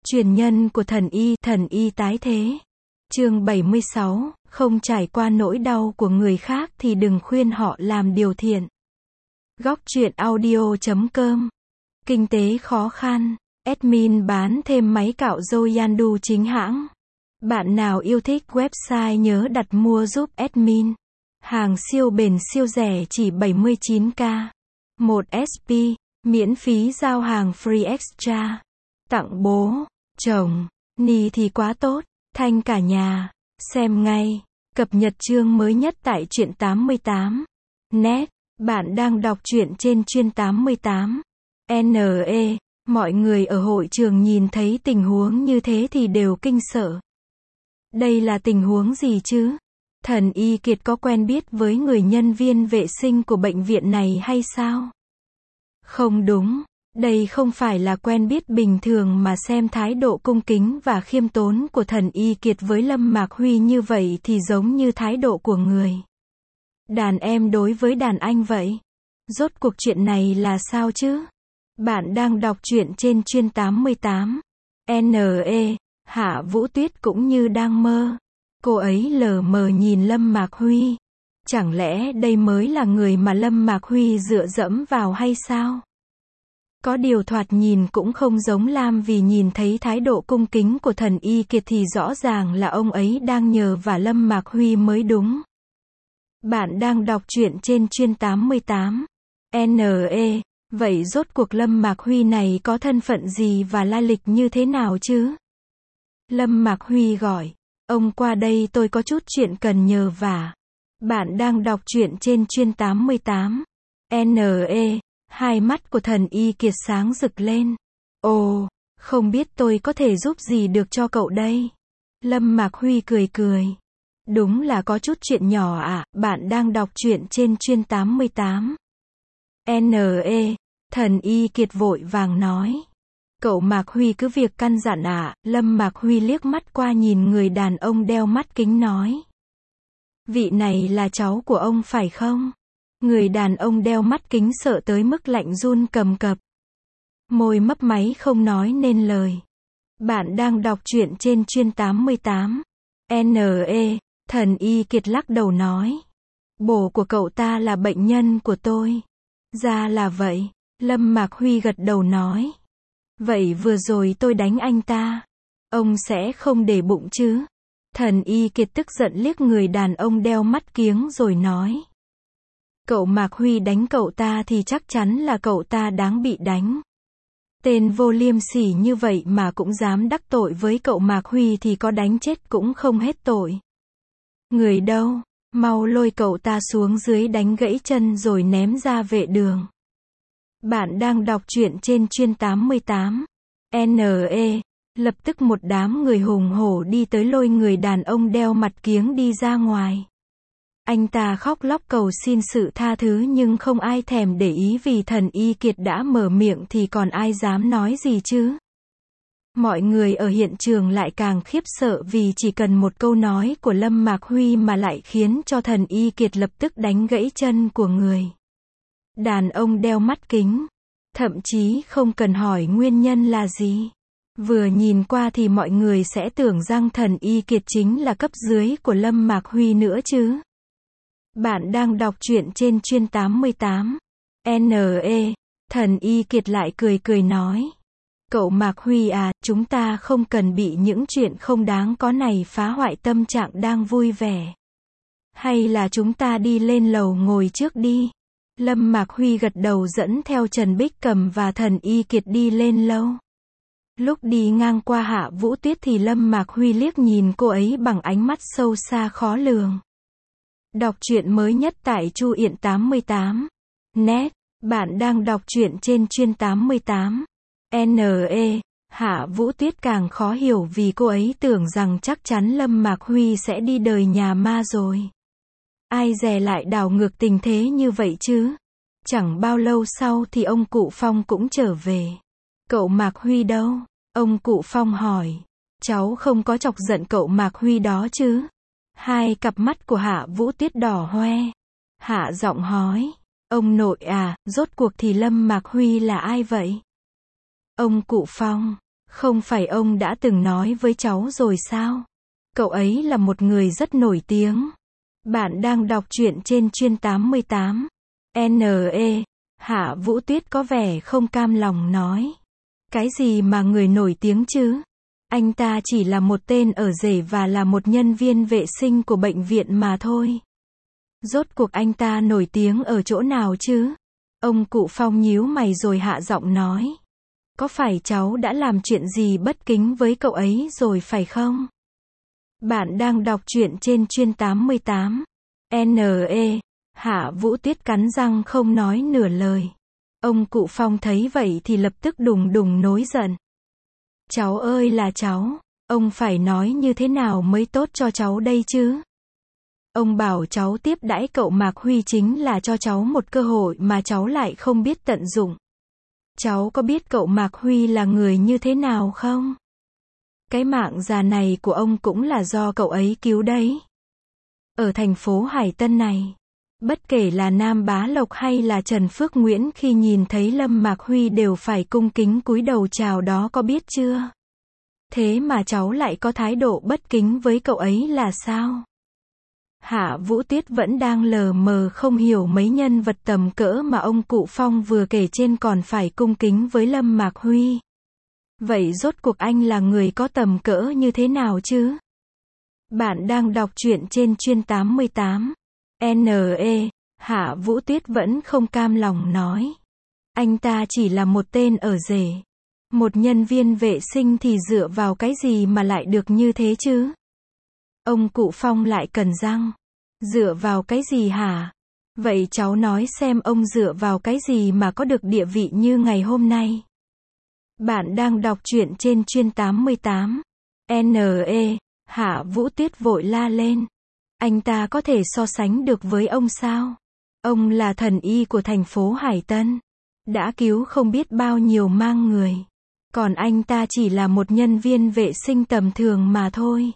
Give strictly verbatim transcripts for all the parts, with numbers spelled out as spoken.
Truyền nhân của thần y, thần y tái thế. Chương bảy mươi sáu, không trải qua nỗi đau của người khác thì đừng khuyên họ làm điều thiện. Góc truyện audio chấm com. Kinh tế khó khăn, admin bán thêm máy cạo râu Yandu chính hãng. Bạn nào yêu thích website nhớ đặt mua giúp admin. Hàng siêu bền siêu rẻ chỉ bảy mươi chín k. một ét pê, miễn phí giao hàng free extra. Tặng bố, chồng, ni thì quá tốt, thanh cả nhà. Xem ngay, cập nhật chương mới nhất tại truyện tám mươi tám. Net, bạn đang đọc truyện trên chuyên tám mươi tám. en e, mọi người ở hội trường nhìn thấy tình huống như thế thì đều kinh sợ. Đây là tình huống gì chứ? Thần y Kiệt có quen biết với người nhân viên vệ sinh của bệnh viện này hay sao? Không đúng, đây không phải là quen biết bình thường mà xem thái độ cung kính và khiêm tốn của thần y Kiệt với Lâm Mạc Huy như vậy thì giống như thái độ của người đàn em đối với đàn anh vậy. Rốt cuộc chuyện này là sao chứ? Bạn đang đọc truyện trên chuyên tám mươi tám. en e, Hạ Vũ Tuyết cũng như đang mơ. Cô ấy lờ mờ nhìn Lâm Mạc Huy. Chẳng lẽ đây mới là người mà Lâm Mạc Huy dựa dẫm vào hay sao? Có điều thoạt nhìn cũng không giống Lam, vì nhìn thấy thái độ cung kính của thần y Kiệt thì rõ ràng là ông ấy đang nhờ vả Lâm Mạc Huy mới đúng. Bạn đang đọc truyện trên chuyên tám mươi tám. en e, vậy rốt cuộc Lâm Mạc Huy này có thân phận gì và lai lịch như thế nào chứ? Lâm Mạc Huy gọi, ông qua đây, tôi có chút chuyện cần nhờ vả. Bạn đang đọc truyện trên chuyên tám mươi tám. en e, hai mắt của thần y Kiệt sáng rực lên. Ồ, không biết tôi có thể giúp gì được cho cậu đây? Lâm Mạc Huy cười cười. Đúng là có chút chuyện nhỏ ạ. Bạn đang đọc truyện trên chuyên tám mươi tám. en e, thần y Kiệt vội vàng nói. Cậu Mạc Huy cứ việc căn dặn ạ. Lâm Mạc Huy liếc mắt qua nhìn người đàn ông đeo mắt kính nói. Vị này là cháu của ông phải không? Người đàn ông đeo mắt kính sợ tới mức lạnh run cầm cập. Môi mấp máy không nói nên lời. Bạn đang đọc truyện trên chuyên tám mươi tám. en e, thần y Kiệt lắc đầu nói. Bố của cậu ta là bệnh nhân của tôi. Ra là vậy. Lâm Mạc Huy gật đầu nói. Vậy vừa rồi tôi đánh anh ta, ông sẽ không để bụng chứ? Thần y Kiệt tức giận liếc người đàn ông đeo mắt kiếng rồi nói. Cậu Mạc Huy đánh cậu ta thì chắc chắn là cậu ta đáng bị đánh. Tên vô liêm sỉ như vậy mà cũng dám đắc tội với cậu Mạc Huy thì có đánh chết cũng không hết tội. Người đâu, mau lôi cậu ta xuống dưới đánh gãy chân rồi ném ra vệ đường. Bạn đang đọc truyện trên chuyên tám mươi tám. en e, lập tức một đám người hùng hổ đi tới lôi người đàn ông đeo mặt kiếng đi ra ngoài. Anh ta khóc lóc cầu xin sự tha thứ nhưng không ai thèm để ý, vì thần y Kiệt đã mở miệng thì còn ai dám nói gì chứ. Mọi người ở hiện trường lại càng khiếp sợ vì chỉ cần một câu nói của Lâm Mạc Huy mà lại khiến cho thần y Kiệt lập tức đánh gãy chân của người đàn ông đeo mắt kính. Thậm chí không cần hỏi nguyên nhân là gì. Vừa nhìn qua thì mọi người sẽ tưởng rằng thần y Kiệt chính là cấp dưới của Lâm Mạc Huy nữa chứ. Bạn đang đọc truyện trên chuyên tám mươi tám. en e, thần y Kiệt lại cười cười nói. Cậu Mạc Huy à, chúng ta không cần bị những chuyện không đáng có này phá hoại tâm trạng đang vui vẻ. Hay là chúng ta đi lên lầu ngồi trước đi. Lâm Mạc Huy gật đầu dẫn theo Trần Bích Cầm và thần y Kiệt đi lên lâu. Lúc đi ngang qua Hạ Vũ Tuyết thì Lâm Mạc Huy liếc nhìn cô ấy bằng ánh mắt sâu xa khó lường. Đọc truyện mới nhất tại Chu Yện tám mươi tám. Net, bạn đang đọc truyện trên chuyên tám mươi tám. en e, Hạ Vũ Tuyết càng khó hiểu vì cô ấy tưởng rằng chắc chắn Lâm Mạc Huy sẽ đi đời nhà ma rồi. Ai dè lại đảo ngược tình thế như vậy chứ? Chẳng bao lâu sau thì ông cụ Phong cũng trở về. Cậu Mạc Huy đâu? Ông cụ Phong hỏi. Cháu không có chọc giận cậu Mạc Huy đó chứ? Hai cặp mắt của Hạ Vũ Tuyết đỏ hoe. Hạ giọng hỏi. Ông nội à, rốt cuộc thì Lâm Mạc Huy là ai vậy? Ông cụ Phong. Không phải ông đã từng nói với cháu rồi sao? Cậu ấy là một người rất nổi tiếng. Bạn đang đọc truyện trên Chuyên tám mươi tám. en e, Hạ Vũ Tuyết có vẻ không cam lòng nói. Cái gì mà người nổi tiếng chứ? Anh ta chỉ là một tên ở rể và là một nhân viên vệ sinh của bệnh viện mà thôi. Rốt cuộc anh ta nổi tiếng ở chỗ nào chứ? Ông cụ Phong nhíu mày rồi hạ giọng nói. Có phải cháu đã làm chuyện gì bất kính với cậu ấy rồi phải không? Bạn đang đọc truyện trên Chuyên tám mươi tám. en e, Hạ Vũ Tuyết cắn răng không nói nửa lời. Ông cụ Phong thấy vậy thì lập tức đùng đùng nổi giận. Cháu ơi là cháu, ông phải nói như thế nào mới tốt cho cháu đây chứ? Ông bảo cháu tiếp đãi cậu Mạc Huy chính là cho cháu một cơ hội mà cháu lại không biết tận dụng. Cháu có biết cậu Mạc Huy là người như thế nào không? Cái mạng già này của ông cũng là do cậu ấy cứu đấy. Ở thành phố Hải Tân này, bất kể là Nam Bá Lộc hay là Trần Phước Nguyễn khi nhìn thấy Lâm Mạc Huy đều phải cung kính cúi đầu chào đó có biết chưa? Thế mà cháu lại có thái độ bất kính với cậu ấy là sao? Hạ Vũ Tuyết vẫn đang lờ mờ không hiểu mấy nhân vật tầm cỡ mà ông cụ Phong vừa kể trên còn phải cung kính với Lâm Mạc Huy. Vậy rốt cuộc anh là người có tầm cỡ như thế nào chứ? Bạn đang đọc truyện trên Chuyên tám mươi tám. en e, Hạ Vũ Tuyết vẫn không cam lòng nói. Anh ta chỉ là một tên ở rể. Một nhân viên vệ sinh thì dựa vào cái gì mà lại được như thế chứ? Ông cụ Phong lại cằn răng. Dựa vào cái gì hả? Vậy cháu nói xem ông dựa vào cái gì mà có được địa vị như ngày hôm nay? Bạn đang đọc truyện trên Chuyên tám mươi tám. en e, Hạ Vũ Tuyết vội la lên. Anh ta có thể so sánh được với ông sao? Ông là thần y của thành phố Hải Tân. Đã cứu không biết bao nhiêu mang người. Còn anh ta chỉ là một nhân viên vệ sinh tầm thường mà thôi.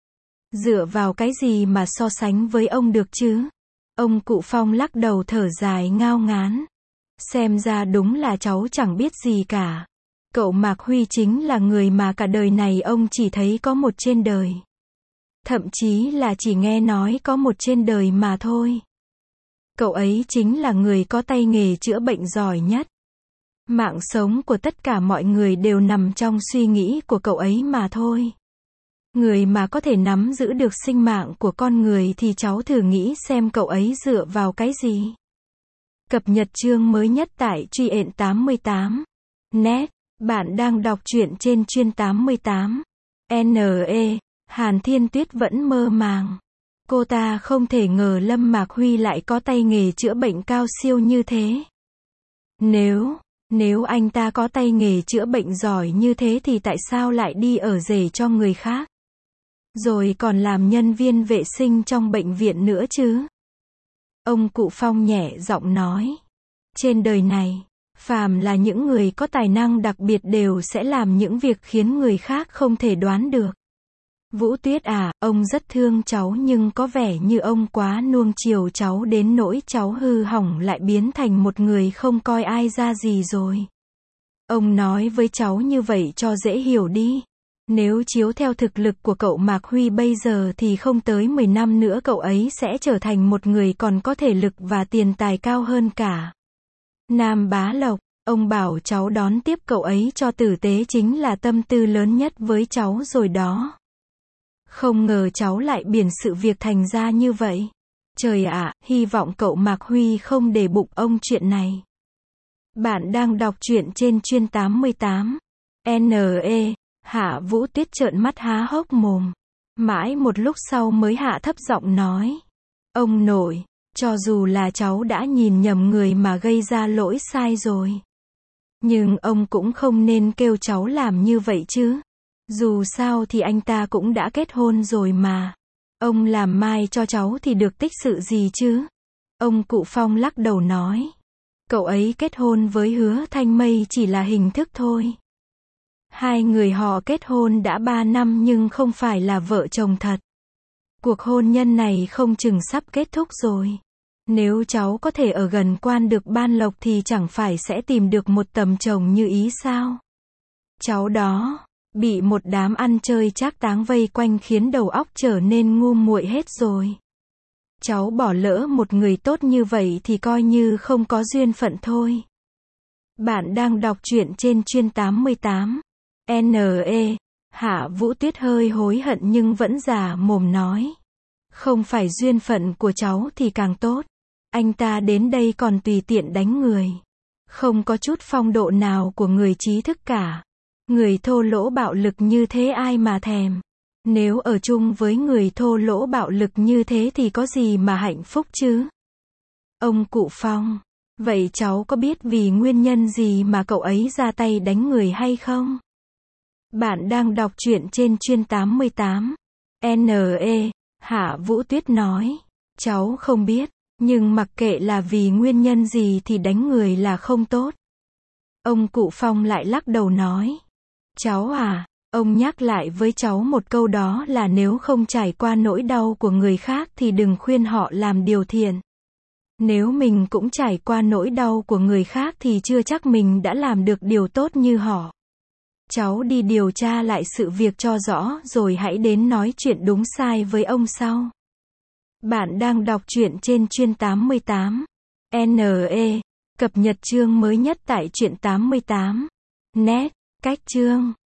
Dựa vào cái gì mà so sánh với ông được chứ? Ông cụ Phong lắc đầu thở dài ngao ngán. Xem ra đúng là cháu chẳng biết gì cả. Cậu Mạc Huy chính là người mà cả đời này ông chỉ thấy có một trên đời. Thậm chí là chỉ nghe nói có một trên đời mà thôi. Cậu ấy chính là người có tay nghề chữa bệnh giỏi nhất. Mạng sống của tất cả mọi người đều nằm trong suy nghĩ của cậu ấy mà thôi. Người mà có thể nắm giữ được sinh mạng của con người thì cháu thử nghĩ xem cậu ấy dựa vào cái gì. Cập nhật chương mới nhất tại Truyện tám mươi tám. Net, bạn đang đọc truyện trên Chuyên tám mươi tám. en e, Hàn Thiên Tuyết vẫn mơ màng. Cô ta không thể ngờ Lâm Mạc Huy lại có tay nghề chữa bệnh cao siêu như thế. Nếu, nếu anh ta có tay nghề chữa bệnh giỏi như thế thì tại sao lại đi ở rể cho người khác? Rồi còn làm nhân viên vệ sinh trong bệnh viện nữa chứ? Ông cụ Phong nhẹ giọng nói. Trên đời này, phàm là những người có tài năng đặc biệt đều sẽ làm những việc khiến người khác không thể đoán được. Vũ Tuyết à, ông rất thương cháu nhưng có vẻ như ông quá nuông chiều cháu đến nỗi cháu hư hỏng lại biến thành một người không coi ai ra gì rồi. Ông nói với cháu như vậy cho dễ hiểu đi. Nếu chiếu theo thực lực của cậu Mạc Huy bây giờ thì không tới mười năm nữa cậu ấy sẽ trở thành một người còn có thể lực và tiền tài cao hơn cả Nam Bá Lộc. Ông bảo cháu đón tiếp cậu ấy cho tử tế chính là tâm tư lớn nhất với cháu rồi đó. Không ngờ cháu lại biển sự việc thành ra như vậy. Trời ạ, hy vọng cậu Mạc Huy không để bụng ông chuyện này. Bạn đang đọc truyện trên Chuyên tám mươi tám. en e, Hạ Vũ Tuyết trợn mắt há hốc mồm. Mãi một lúc sau mới hạ thấp giọng nói. Ông nội, cho dù là cháu đã nhìn nhầm người mà gây ra lỗi sai rồi. Nhưng ông cũng không nên kêu cháu làm như vậy chứ. Dù sao thì anh ta cũng đã kết hôn rồi mà. Ông làm mai cho cháu thì được tích sự gì chứ? Ông cụ Phong lắc đầu nói. Cậu ấy kết hôn với Hứa Thanh Mây chỉ là hình thức thôi. Hai người họ kết hôn đã ba năm nhưng không phải là vợ chồng thật. Cuộc hôn nhân này không chừng sắp kết thúc rồi. Nếu cháu có thể ở gần quan được ban lộc thì chẳng phải sẽ tìm được một tầm chồng như ý sao? Cháu đó, bị một đám ăn chơi trác táng vây quanh khiến đầu óc trở nên ngu muội hết rồi. Cháu bỏ lỡ một người tốt như vậy thì coi như không có duyên phận thôi. Bạn đang đọc truyện trên chuyên tám mươi tám. N E. Hạ Vũ Tuyết hơi hối hận nhưng vẫn già mồm nói. Không phải duyên phận của cháu thì càng tốt. Anh ta đến đây còn tùy tiện đánh người. Không có chút phong độ nào của người trí thức cả. Người thô lỗ bạo lực như thế ai mà thèm. Nếu ở chung với người thô lỗ bạo lực như thế thì có gì mà hạnh phúc chứ? Ông cụ Phong. Vậy cháu có biết vì nguyên nhân gì mà cậu ấy ra tay đánh người hay không? Bạn đang đọc truyện trên chuyên tám mươi tám. N E. Hạ Vũ Tuyết nói. Cháu không biết, nhưng mặc kệ là vì nguyên nhân gì thì đánh người là không tốt. Ông cụ Phong lại lắc đầu nói. Cháu à, ông nhắc lại với cháu một câu đó là nếu không trải qua nỗi đau của người khác thì đừng khuyên họ làm điều thiện. Nếu mình cũng trải qua nỗi đau của người khác thì chưa chắc mình đã làm được điều tốt như họ. Cháu đi điều tra lại sự việc cho rõ rồi hãy đến nói chuyện đúng sai với ông sau. Bạn đang đọc truyện trên chuyên tám mươi tám. N E. Cập nhật chương mới nhất tại truyện tám mươi tám. Net. Cách chương.